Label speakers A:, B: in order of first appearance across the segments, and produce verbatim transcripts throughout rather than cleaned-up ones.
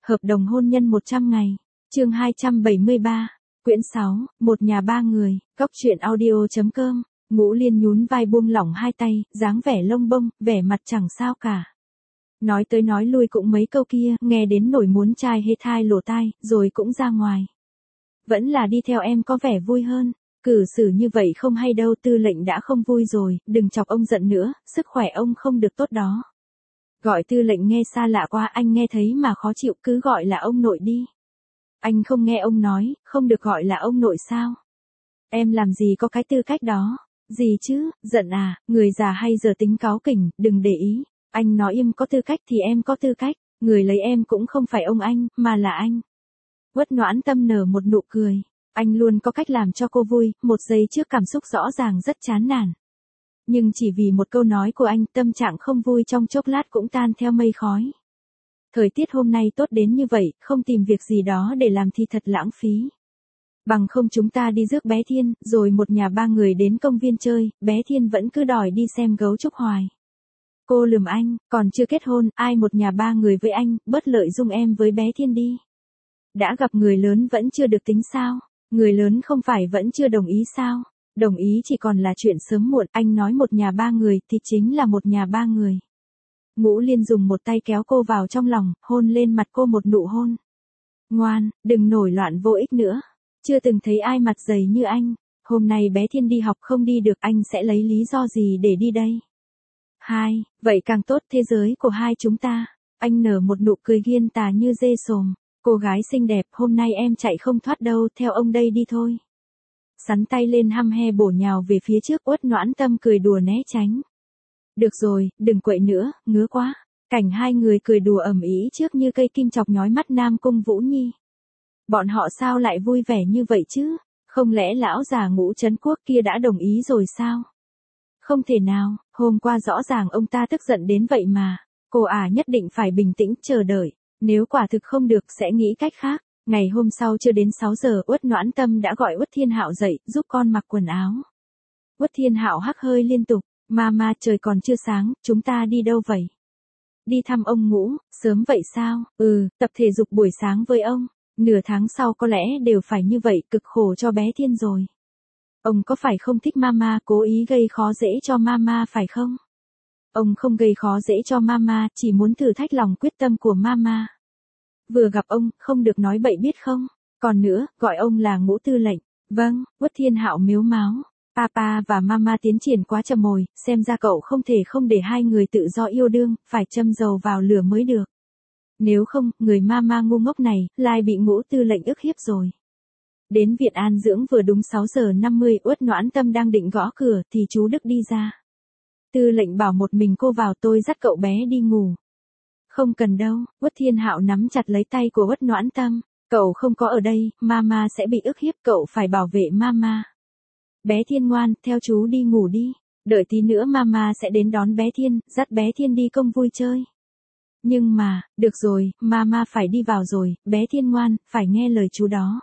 A: Hợp đồng hôn nhân một trăm ngày. Chương hai trăm bảy mươi ba. Quyển sáu, một nhà ba người, Góc truyện audio chấm com. Ngũ Liên nhún vai buông lỏng hai tay, dáng vẻ lông bông, vẻ mặt chẳng sao cả. Nói tới nói lui cũng mấy câu kia, nghe đến nổi muốn chai hê thai lỗ tai, rồi cũng ra ngoài. Vẫn là đi theo em có vẻ vui hơn. Cử xử như vậy không hay đâu, Tư lệnh đã không vui rồi, đừng chọc ông giận nữa, sức khỏe ông không được tốt đó. Gọi Tư lệnh nghe xa lạ quá, anh nghe thấy mà khó chịu, cứ gọi là ông nội đi. Anh không nghe ông nói, không được gọi là ông nội sao? Em làm gì có cái tư cách đó? Gì chứ, giận à, người già hay giờ tính cáu kỉnh, đừng để ý. Anh nói em có tư cách thì em có tư cách, người lấy em cũng không phải ông anh, mà là anh. Uất Noãn Tâm nở một nụ cười. Anh luôn có cách làm cho cô vui, một giây trước cảm xúc rõ ràng rất chán nản. Nhưng chỉ vì một câu nói của anh, tâm trạng không vui trong chốc lát cũng tan theo mây khói. Thời tiết hôm nay tốt đến như vậy, không tìm việc gì đó để làm thì thật lãng phí. Bằng không chúng ta đi rước bé Thiên, rồi một nhà ba người đến công viên chơi, bé Thiên vẫn cứ đòi đi xem gấu trúc hoài. Cô lườm anh, còn chưa kết hôn, ai một nhà ba người với anh, bớt lợi dụng em với bé Thiên đi. Đã gặp người lớn vẫn chưa được tính sao? Người lớn không phải vẫn chưa đồng ý sao? Đồng ý chỉ còn là chuyện sớm muộn, anh nói một nhà ba người thì chính là một nhà ba người. Ngũ Liên dùng một tay kéo cô vào trong lòng, hôn lên mặt cô một nụ hôn. Ngoan, đừng nổi loạn vô ích nữa. Chưa từng thấy ai mặt dày như anh. Hôm nay bé Thiên đi học không đi được, anh sẽ lấy lý do gì để đi đây? Hai, vậy càng tốt, thế giới của hai chúng ta. Anh nở một nụ cười ghiên tà như dê sồm. Cô gái xinh đẹp, hôm nay em chạy không thoát đâu, theo ông đây đi thôi. Sắn tay lên hăm he bổ nhào về phía trước, Uất Noãn Tâm cười đùa né tránh. Được rồi, đừng quậy nữa, ngứa quá. Cảnh hai người cười đùa ầm ĩ trước như cây kim chọc nhói mắt Nam Cung Vũ Nhi. Bọn họ sao lại vui vẻ như vậy chứ? Không lẽ lão già Ngũ Trấn Quốc kia đã đồng ý rồi sao? Không thể nào, hôm qua rõ ràng ông ta tức giận đến vậy mà. Cô à nhất định phải bình tĩnh chờ đợi. Nếu quả thực không được sẽ nghĩ cách khác. Ngày hôm sau chưa đến sáu giờ, Uất Noãn Tâm đã gọi Uất Thiên Hạo dậy, giúp con mặc quần áo. Uất Thiên Hạo hắc hơi liên tục. Mama, trời còn chưa sáng, chúng ta đi đâu vậy? Đi thăm ông Ngũ, sớm vậy sao? Ừ, tập thể dục buổi sáng với ông. Nửa tháng sau có lẽ đều phải như vậy, cực khổ cho bé Thiên rồi. Ông có phải không thích Mama, cố ý gây khó dễ cho Mama phải không? Ông không gây khó dễ cho Mama, chỉ muốn thử thách lòng quyết tâm của Mama. Vừa gặp ông, không được nói bậy biết không? Còn nữa, gọi ông là Ngũ tư lệnh. Vâng, Uất Thiên Hạo miếu máu. Papa và Mama tiến triển quá chậm mồi, xem ra cậu không thể không để hai người tự do yêu đương, phải châm dầu vào lửa mới được. Nếu không, người Mama ngu ngốc này, lại bị Ngũ tư lệnh ức hiếp rồi. Đến viện an dưỡng vừa đúng sáu giờ năm mươi, Uất Noãn Tâm đang định gõ cửa, thì chú Đức đi ra. Tư lệnh bảo một mình cô vào, tôi dắt cậu bé đi ngủ. Không cần đâu, Uất Thiên Hạo nắm chặt lấy tay của Uất Noãn Tâm. Cậu không có ở đây, Mama sẽ bị ức hiếp, cậu phải bảo vệ Mama. Bé Thiên ngoan, theo chú đi ngủ đi. Đợi tí nữa Mama sẽ đến đón bé Thiên, dắt bé Thiên đi công vui chơi. Nhưng mà, được rồi, Mama phải đi vào rồi, bé Thiên ngoan, phải nghe lời chú đó.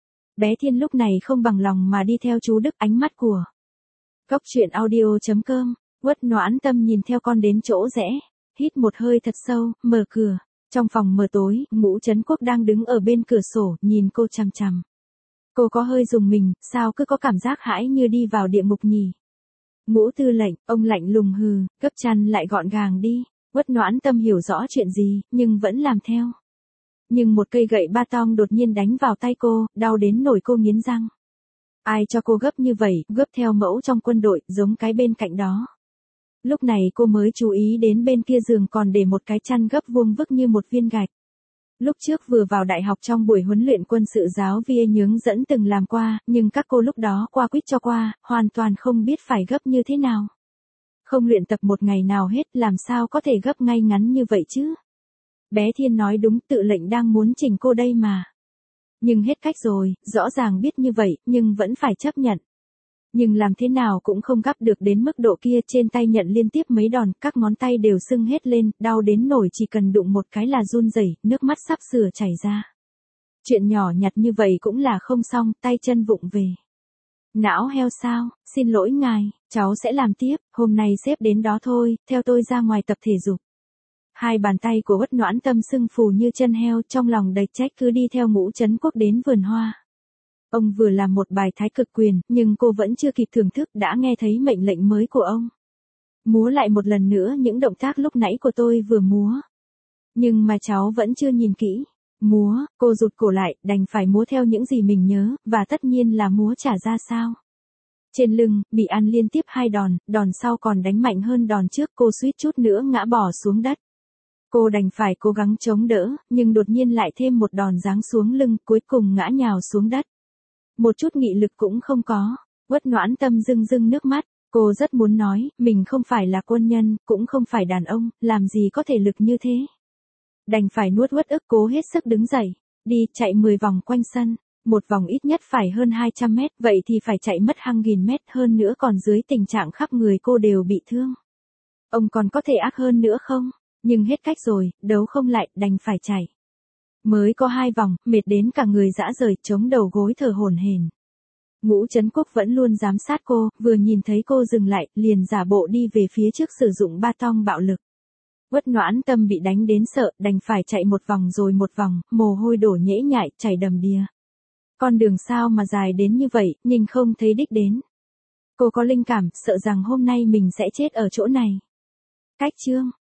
A: Bé Thiên lúc này không bằng lòng mà đi theo chú Đức, ánh mắt của. Góc truyện audio chấm com. Uất Noãn Tâm nhìn theo con đến chỗ rẽ. Hít một hơi thật sâu, mở cửa. Trong phòng mờ tối, Ngũ Trấn Quốc đang đứng ở bên cửa sổ, nhìn cô chằm chằm. Cô có hơi rùng mình, sao cứ có cảm giác hãi như đi vào địa ngục nhỉ? Ngũ tư lệnh, ông lạnh lùng hừ, gấp chăn lại gọn gàng đi. Uất Noãn Tâm hiểu rõ chuyện gì, nhưng vẫn làm theo. Nhưng một cây gậy ba tong đột nhiên đánh vào tay cô, đau đến nổi cô nghiến răng. Ai cho cô gấp như vậy, gấp theo mẫu trong quân đội, giống cái bên cạnh đó. Lúc này cô mới chú ý đến bên kia giường còn để một cái chăn gấp vuông vức như một viên gạch. Lúc trước vừa vào đại học trong buổi huấn luyện quân sự giáo viên hướng dẫn từng làm qua, nhưng các cô lúc đó qua quýt cho qua, hoàn toàn không biết phải gấp như thế nào. Không luyện tập một ngày nào hết, làm sao có thể gấp ngay ngắn như vậy chứ? Bé Thiên nói đúng, tự lệnh đang muốn chỉnh cô đây mà. Nhưng hết cách rồi, rõ ràng biết như vậy, nhưng vẫn phải chấp nhận. Nhưng làm thế nào cũng không gấp được đến mức độ kia, trên tay nhận liên tiếp mấy đòn, các ngón tay đều sưng hết lên, đau đến nổi chỉ cần đụng một cái là run rẩy, nước mắt sắp sửa chảy ra. Chuyện nhỏ nhặt như vậy cũng là không xong, tay chân vụng về. Não heo sao, xin lỗi ngài, cháu sẽ làm tiếp, hôm nay sếp đến đó thôi, theo tôi ra ngoài tập thể dục. Hai bàn tay của Uất Noãn Tâm sưng phù như chân heo, trong lòng đầy trách cứ đi theo Ngũ Trấn Quốc đến vườn hoa. Ông vừa làm một bài thái cực quyền, nhưng cô vẫn chưa kịp thưởng thức đã nghe thấy mệnh lệnh mới của ông. Múa lại một lần nữa những động tác lúc nãy của tôi vừa múa. Nhưng mà cháu vẫn chưa nhìn kỹ. Múa, cô rụt cổ lại, đành phải múa theo những gì mình nhớ, và tất nhiên là múa trả ra sao. Trên lưng, bị ăn liên tiếp hai đòn, đòn sau còn đánh mạnh hơn đòn trước, cô suýt chút nữa ngã bỏ xuống đất. Cô đành phải cố gắng chống đỡ, nhưng đột nhiên lại thêm một đòn giáng xuống lưng, cuối cùng ngã nhào xuống đất. Một chút nghị lực cũng không có. Uất Noãn Tâm rưng rưng nước mắt. Cô rất muốn nói, mình không phải là quân nhân, cũng không phải đàn ông, làm gì có thể lực như thế. Đành phải nuốt uất ức cố hết sức đứng dậy, đi chạy mười vòng quanh sân, một vòng ít nhất phải hơn hai trăm mét, vậy thì phải chạy mất hàng nghìn mét, hơn nữa còn dưới tình trạng khắp người cô đều bị thương. Ông còn có thể ác hơn nữa không? Nhưng hết cách rồi, đấu không lại, đành phải chạy. Mới có hai vòng, mệt đến cả người rã rời, chống đầu gối thở hổn hển. Ngũ Trấn Quốc vẫn luôn giám sát cô, vừa nhìn thấy cô dừng lại, liền giả bộ đi về phía trước sử dụng ba tong bạo lực. Uất Noãn Tâm bị đánh đến sợ, đành phải chạy một vòng rồi một vòng, mồ hôi đổ nhễ nhại, chảy đầm đìa. Con đường sao mà dài đến như vậy, nhưng không thấy đích đến. Cô có linh cảm, sợ rằng hôm nay mình sẽ chết ở chỗ này. Cách chương